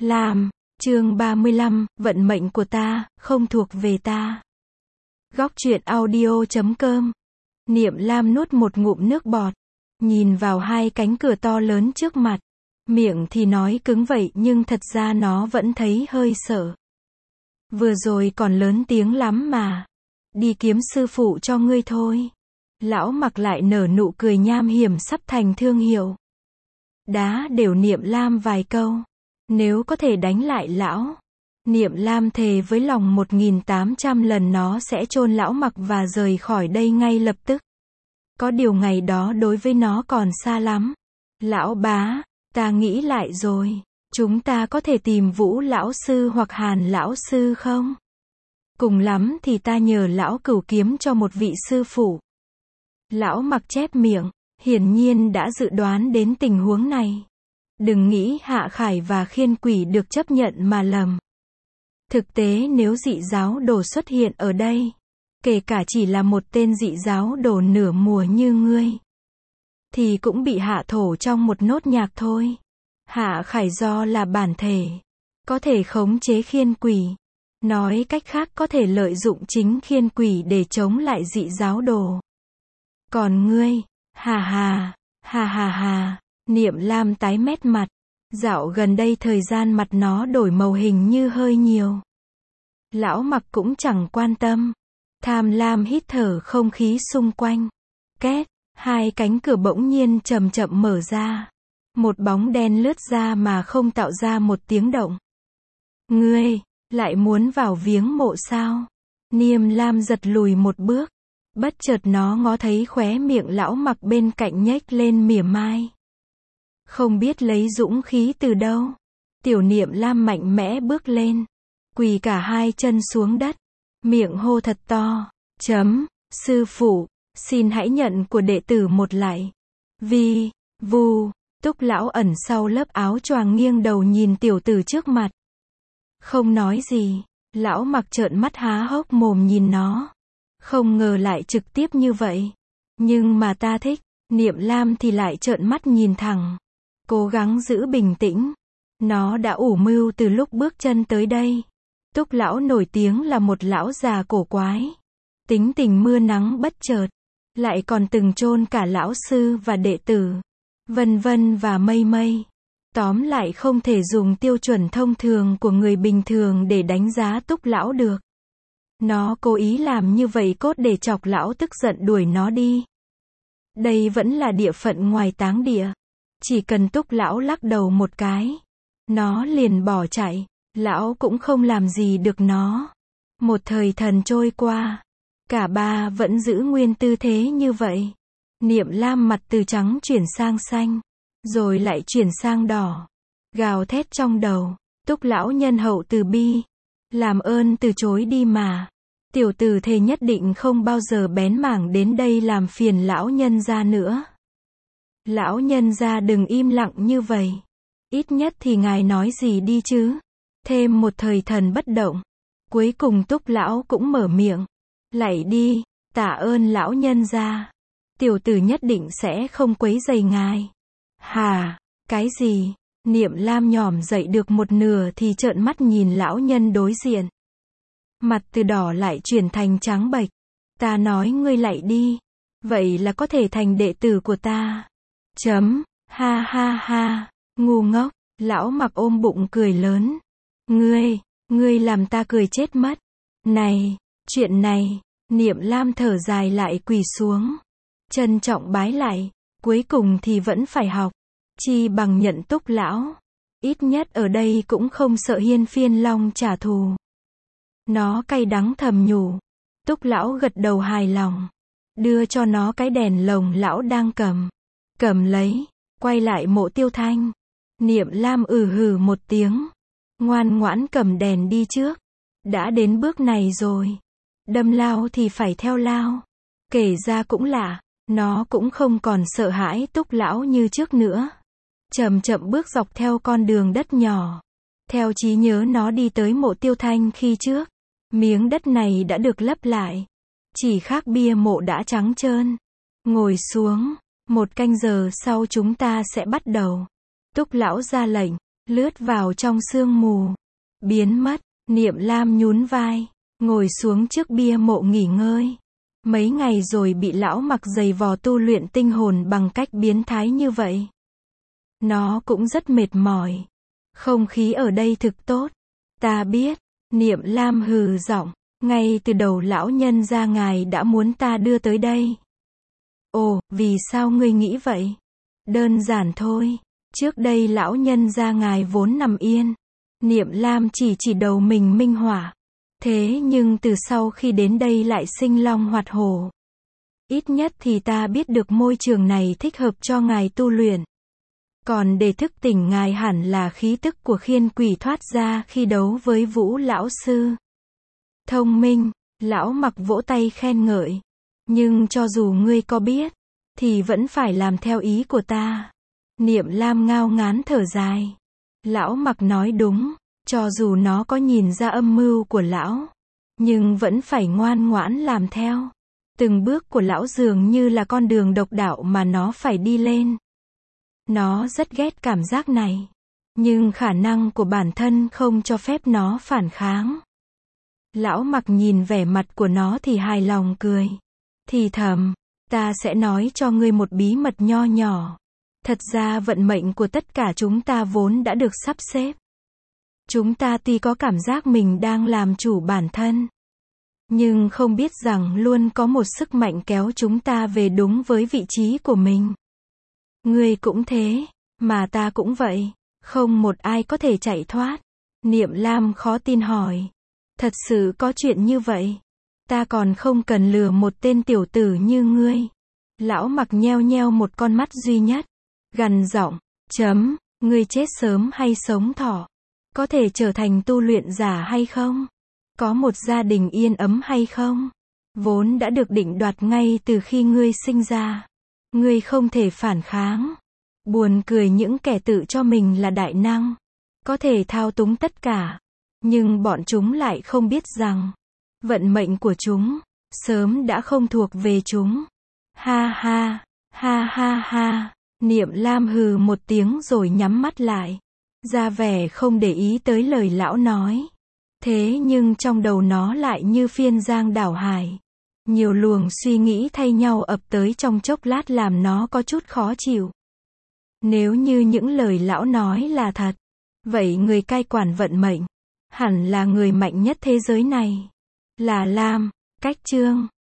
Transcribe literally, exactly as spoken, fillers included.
Lam, chương ba mươi lăm, vận mệnh của ta, không thuộc về ta. Góc truyện audio chấm com. Niệm Lam nuốt một ngụm nước bọt, nhìn vào hai cánh cửa to lớn trước mặt. Miệng thì nói cứng vậy nhưng thật ra nó vẫn thấy hơi sợ. Vừa rồi còn lớn tiếng lắm mà. Đi kiếm sư phụ cho ngươi thôi. Lão Mặc lại nở nụ cười nham hiểm sắp thành thương hiệu. Đá đều Niệm Lam vài câu. Nếu có thể đánh lại lão, Niệm Lam thề với lòng một nghìn tám trăm lần nó sẽ chôn lão Mặc và rời khỏi đây ngay lập tức. Có điều ngày đó đối với nó còn xa lắm. Lão bá, ta nghĩ lại rồi. Chúng ta có thể tìm Vũ lão sư hoặc Hàn lão sư không? Cùng lắm thì ta nhờ lão Cửu kiếm cho một vị sư phụ. Lão Mặc chép miệng, hiển nhiên đã dự đoán đến tình huống này. Đừng nghĩ Hạ Khải và Khiên Quỷ được chấp nhận mà lầm. Thực tế nếu dị giáo đồ xuất hiện ở đây, kể cả chỉ là một tên dị giáo đồ nửa mùa như ngươi, thì cũng bị hạ thổ trong một nốt nhạc thôi. Hạ Khải do là bản thể, có thể khống chế Khiên Quỷ. Nói cách khác có thể lợi dụng chính Khiên Quỷ để chống lại dị giáo đồ. Còn ngươi, hà hà, hà hà hà. Niệm Lam tái mét mặt. Dạo gần đây thời gian mặt nó đổi màu hình như hơi nhiều. Lão Mặc cũng chẳng quan tâm. Tham lam hít thở không khí xung quanh. Két, hai cánh cửa bỗng nhiên chậm chậm mở ra. Một bóng đen lướt ra mà không tạo ra một tiếng động. Ngươi, lại muốn vào viếng mộ sao? Niệm Lam giật lùi một bước. Bất chợt nó ngó thấy khóe miệng lão Mặc bên cạnh nhếch lên mỉa mai. Không biết lấy dũng khí từ đâu. Tiểu Niệm Lam mạnh mẽ bước lên. Quỳ cả hai chân xuống đất. Miệng hô thật to. Chấm, sư phụ, xin hãy nhận của đệ tử một lại. Vi, vu, Túc lão ẩn sau lớp áo choàng nghiêng đầu nhìn tiểu tử trước mặt. Không nói gì. Lão Mặc trợn mắt há hốc mồm nhìn nó. Không ngờ lại trực tiếp như vậy. Nhưng mà ta thích. Niệm Lam thì lại trợn mắt nhìn thẳng. Cố gắng giữ bình tĩnh. Nó đã ủ mưu từ lúc bước chân tới đây. Túc lão nổi tiếng là một lão già cổ quái. Tính tình mưa nắng bất chợt. Lại còn từng chôn cả lão sư và đệ tử. Vân vân và mây mây. Tóm lại không thể dùng tiêu chuẩn thông thường của người bình thường để đánh giá Túc lão được. Nó cố ý làm như vậy cốt để chọc lão tức giận đuổi nó đi. Đây vẫn là địa phận ngoài táng địa. Chỉ cần Túc lão lắc đầu một cái, nó liền bỏ chạy. Lão cũng không làm gì được nó. Một thời thần trôi qua, cả ba vẫn giữ nguyên tư thế như vậy. Niệm Lam mặt từ trắng chuyển sang xanh, rồi lại chuyển sang đỏ. Gào thét trong đầu. Túc lão nhân hậu từ bi, làm ơn từ chối đi mà. Tiểu tử thề nhất định không bao giờ bén mảng đến đây làm phiền lão nhân gia nữa. Lão nhân gia đừng im lặng như vậy. Ít nhất thì ngài nói gì đi chứ. Thêm một thời thần bất động. Cuối cùng Túc lão cũng mở miệng. Lạy đi, tạ ơn lão nhân gia. Tiểu tử nhất định sẽ không quấy rầy ngài. Hà, cái gì? Niệm Lam nhỏm dậy được một nửa thì trợn mắt nhìn lão nhân đối diện. Mặt từ đỏ lại chuyển thành trắng bệch. Ta nói ngươi lạy đi. Vậy là có thể thành đệ tử của ta. Chấm, ha ha ha, ngu ngốc. Lão Mặc ôm bụng cười lớn. Ngươi, ngươi làm ta cười chết mất. Này, chuyện này. Niệm Lam thở dài lại quỳ xuống. Trân trọng bái lại. Cuối cùng thì vẫn phải học. Chi bằng nhận Túc lão. Ít nhất ở đây cũng không sợ Hiên Phiên Long trả thù. Nó cay đắng thầm nhủ. Túc lão gật đầu hài lòng. Đưa cho nó cái đèn lồng lão đang cầm. Cầm lấy. Quay lại Mộ Tiêu Thanh. Niệm Lam ừ hừ một tiếng. Ngoan ngoãn cầm đèn đi trước. Đã đến bước này rồi. Đâm lao thì phải theo lao. Kể ra cũng lạ. Nó cũng không còn sợ hãi Túc lão như trước nữa. Chậm chậm bước dọc theo con đường đất nhỏ. Theo trí nhớ nó đi tới Mộ Tiêu Thanh khi trước. Miếng đất này đã được lấp lại. Chỉ khác bia mộ đã trắng trơn. Ngồi xuống. Một canh giờ sau chúng ta sẽ bắt đầu. Túc lão ra lệnh. lướt vào trong sương mù, biến mất. Niệm Lam nhún vai, ngồi xuống trước bia mộ nghỉ ngơi. Mấy ngày rồi bị lão Mặc giày vò tu luyện tinh hồn bằng cách biến thái như vậy. Nó cũng rất mệt mỏi. Không khí ở đây thực tốt. Ta biết. Niệm Lam hừ giọng, ngay từ đầu lão nhân gia ngài đã muốn ta đưa tới đây. Ồ, vì sao ngươi nghĩ vậy? Đơn giản thôi. Trước đây lão nhân gia ngài vốn nằm yên. Niệm Lam chỉ chỉ đầu mình minh họa. Thế nhưng từ sau khi đến đây lại sinh long hoạt hổ. Ít nhất thì ta biết được môi trường này thích hợp cho ngài tu luyện. Còn để thức tỉnh ngài hẳn là khí tức của khiên quỷ thoát ra khi đấu với Vũ lão sư. Thông minh, lão Mặc vỗ tay khen ngợi. Nhưng cho dù ngươi có biết, thì vẫn phải làm theo ý của ta. Niệm Lam ngao ngán thở dài. Lão Mặc nói đúng, cho dù nó có nhìn ra âm mưu của lão, nhưng vẫn phải ngoan ngoãn làm theo. Từng bước của lão dường như là con đường độc đạo mà nó phải đi lên. Nó rất ghét cảm giác này, nhưng khả năng của bản thân không cho phép nó phản kháng. Lão Mặc nhìn vẻ mặt của nó thì hài lòng cười. Thì thầm, ta sẽ nói cho ngươi một bí mật nho nhỏ. Thật ra vận mệnh của tất cả chúng ta vốn đã được sắp xếp. Chúng ta tuy có cảm giác mình đang làm chủ bản thân, nhưng không biết rằng luôn có một sức mạnh kéo chúng ta về đúng với vị trí của mình. Ngươi cũng thế, mà ta cũng vậy. Không một ai có thể chạy thoát. Niệm Lam khó tin hỏi. Thật sự có chuyện như vậy? Ta còn không cần lừa một tên tiểu tử như ngươi. Lão Mặc nheo nheo một con mắt duy nhất. Gằn giọng, chấm, ngươi chết sớm hay sống thọ? Có thể trở thành tu luyện giả hay không? Có một gia đình yên ấm hay không? Vốn đã được định đoạt ngay từ khi ngươi sinh ra. Ngươi không thể phản kháng. Buồn cười những kẻ tự cho mình là đại năng, có thể thao túng tất cả, nhưng bọn chúng lại không biết rằng vận mệnh của chúng sớm đã không thuộc về chúng. Ha ha, ha ha ha. Niệm Lam hừ một tiếng rồi nhắm mắt lại, ra vẻ không để ý tới lời lão nói. Thế nhưng trong đầu nó lại như phiên giang đảo hải. Nhiều luồng suy nghĩ thay nhau ập tới trong chốc lát làm nó có chút khó chịu. Nếu như những lời lão nói là thật, vậy người cai quản vận mệnh hẳn là người mạnh nhất thế giới này. Là Lam, Cách Chương.